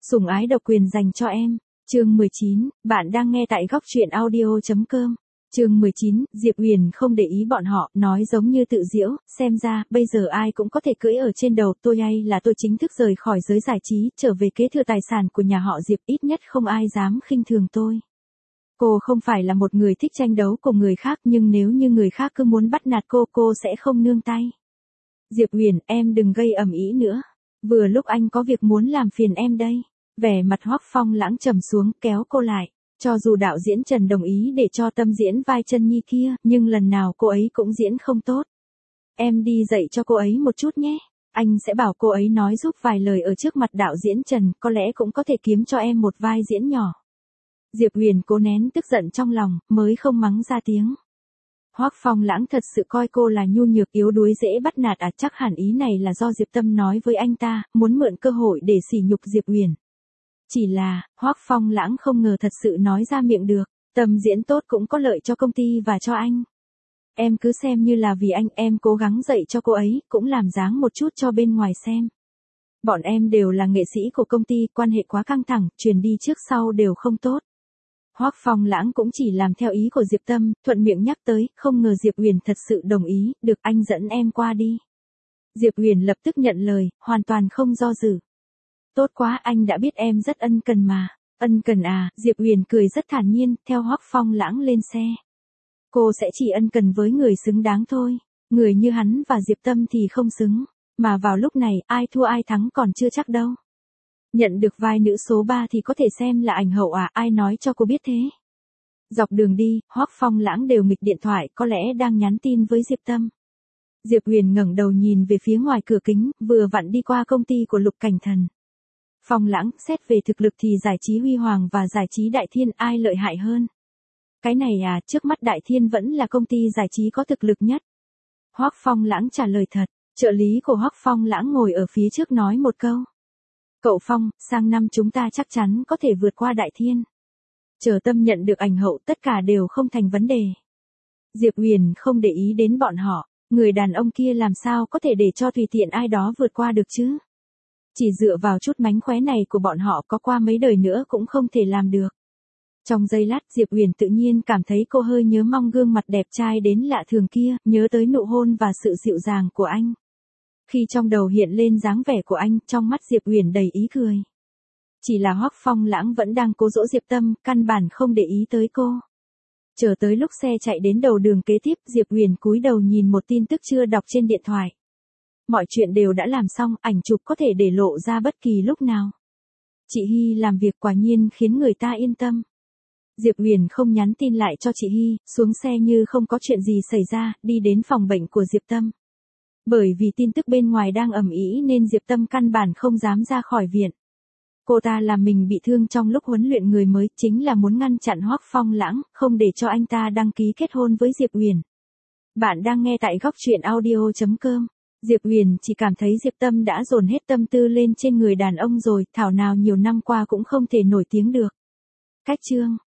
Sủng ái độc quyền dành cho em. Chương 19, bạn đang nghe tại góc truyện audio.com. Chương 19, Diệp Huyền không để ý bọn họ, nói giống như tự giễu, xem ra, bây giờ ai cũng có thể cưỡi ở trên đầu tôi hay là tôi chính thức rời khỏi giới giải trí, trở về kế thừa tài sản của nhà họ Diệp, ít nhất không ai dám khinh thường tôi. Cô không phải là một người thích tranh đấu cùng người khác, nhưng nếu như người khác cứ muốn bắt nạt cô sẽ không nương tay. Diệp Huyền, em đừng gây ầm ĩ nữa. Vừa lúc anh có việc muốn làm phiền em đây. Vẻ mặt Hoắc Phong Lãng trầm xuống, kéo cô lại. Cho dù đạo diễn Trần đồng ý để cho Tâm diễn vai Chân Nhi kia, nhưng lần nào cô ấy cũng diễn không tốt. Em đi dạy cho cô ấy một chút nhé. Anh sẽ bảo cô ấy nói giúp vài lời ở trước mặt đạo diễn Trần, có lẽ cũng có thể kiếm cho em một vai diễn nhỏ. Diệp Huyền cố nén tức giận trong lòng, mới không mắng ra tiếng. Hoắc Phong Lãng thật sự coi cô là nhu nhược yếu đuối dễ bắt nạt à? Chắc hẳn ý này là do Diệp Tâm nói với anh ta, muốn mượn cơ hội để sỉ nhục Diệp Huyền. Chỉ là, Hoắc Phong Lãng không ngờ thật sự nói ra miệng được, Tâm diễn tốt cũng có lợi cho công ty và cho anh. Em cứ xem như là vì anh, em cố gắng dạy cho cô ấy, cũng làm dáng một chút cho bên ngoài xem. Bọn em đều là nghệ sĩ của công ty, quan hệ quá căng thẳng, truyền đi trước sau đều không tốt. Hoắc Phong Lãng cũng chỉ làm theo ý của Diệp Tâm, thuận miệng nhắc tới, không ngờ Diệp Huyền thật sự đồng ý, được anh dẫn em qua đi. Diệp Huyền lập tức nhận lời, hoàn toàn không do dự. Tốt quá, anh đã biết em rất ân cần mà. Ân cần à? Diệp Huyền cười rất thản nhiên, theo Hoắc Phong Lãng lên xe. Cô sẽ chỉ ân cần với người xứng đáng thôi. Người như hắn và Diệp Tâm thì không xứng. Mà vào lúc này, ai thua ai thắng còn chưa chắc đâu. Nhận được vai nữ số 3 thì có thể xem là ảnh hậu à? Ai nói cho cô biết thế? Dọc đường đi, Hoắc Phong Lãng đều nghịch điện thoại, có lẽ đang nhắn tin với Diệp Tâm. Diệp Huyền ngẩng đầu nhìn về phía ngoài cửa kính, vừa vặn đi qua công ty của Lục Cảnh Thần. Phong Lãng, xét về thực lực thì giải trí Huy Hoàng và giải trí Đại Thiên ai lợi hại hơn? Cái này à, trước mắt Đại Thiên vẫn là công ty giải trí có thực lực nhất. Hoắc Phong Lãng trả lời thật, trợ lý của Hoắc Phong Lãng ngồi ở phía trước nói một câu. Cậu Phong, sang năm chúng ta chắc chắn có thể vượt qua Đại Thiên. Chờ Tâm nhận được ảnh hậu tất cả đều không thành vấn đề. Diệp Huyền không để ý đến bọn họ, người đàn ông kia làm sao có thể để cho tùy tiện ai đó vượt qua được chứ? Chỉ dựa vào chút mánh khóe này của bọn họ có qua mấy đời nữa cũng không thể làm được. Trong giây lát Diệp Huyền tự nhiên cảm thấy cô hơi nhớ mong gương mặt đẹp trai đến lạ thường kia, nhớ tới nụ hôn và sự dịu dàng của anh. Khi trong đầu hiện lên dáng vẻ của anh, trong mắt Diệp Huyền đầy ý cười. Chỉ là Hoắc Phong Lãng vẫn đang cố dỗ Diệp Tâm, căn bản không để ý tới cô. Chờ tới lúc xe chạy đến đầu đường kế tiếp, Diệp Huyền cúi đầu nhìn một tin tức chưa đọc trên điện thoại. Mọi chuyện đều đã làm xong, ảnh chụp có thể để lộ ra bất kỳ lúc nào. Chị Hy làm việc quả nhiên khiến người ta yên tâm. Diệp Huyền không nhắn tin lại cho chị Hy, xuống xe như không có chuyện gì xảy ra, đi đến phòng bệnh của Diệp Tâm. Bởi vì tin tức bên ngoài đang ầm ĩ nên Diệp Tâm căn bản không dám ra khỏi viện. Cô ta làm mình bị thương trong lúc huấn luyện người mới, chính là muốn ngăn chặn Hoắc Phong Lãng, không để cho anh ta đăng ký kết hôn với Diệp Huyền. Bạn đang nghe tại góc truyện audio.com. Diệp Huyền chỉ cảm thấy Diệp Tâm đã dồn hết tâm tư lên trên người đàn ông rồi, thảo nào nhiều năm qua cũng không thể nổi tiếng được. Cách chương